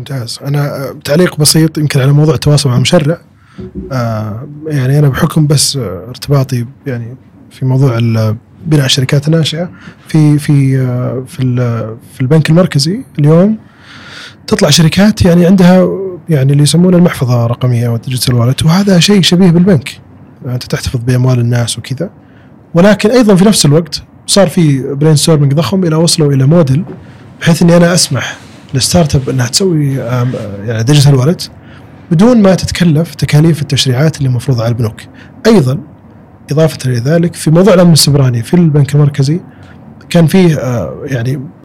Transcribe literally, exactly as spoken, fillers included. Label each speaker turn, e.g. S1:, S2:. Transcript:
S1: ممتاز. أنا تعليق بسيط يمكن على موضوع التواصل مع المشرع. آه يعني أنا بحكم بس ارتباطي يعني في موضوع بناء الشركات الناشئة في في آه في في البنك المركزي اليوم تطلع شركات يعني عندها يعني اللي يسمونه المحفظة الرقمية والديجيتال والت، وهذا شيء شبيه بالبنك، أنت تحتفظ بأموال الناس وكذا. ولكن أيضا في نفس الوقت صار في برين ستورمينج ضخم إلى وصلوا إلى موديل بحيث إني أنا أسمح للستارت اب أنها تسوي يعني ديجيتال والت بدون ما تتكلف تكاليف التشريعات اللي مفروضة على البنوك. أيضا إضافة إلى ذلك في موضوع الأمن السيبراني في البنك المركزي كان فيه يعني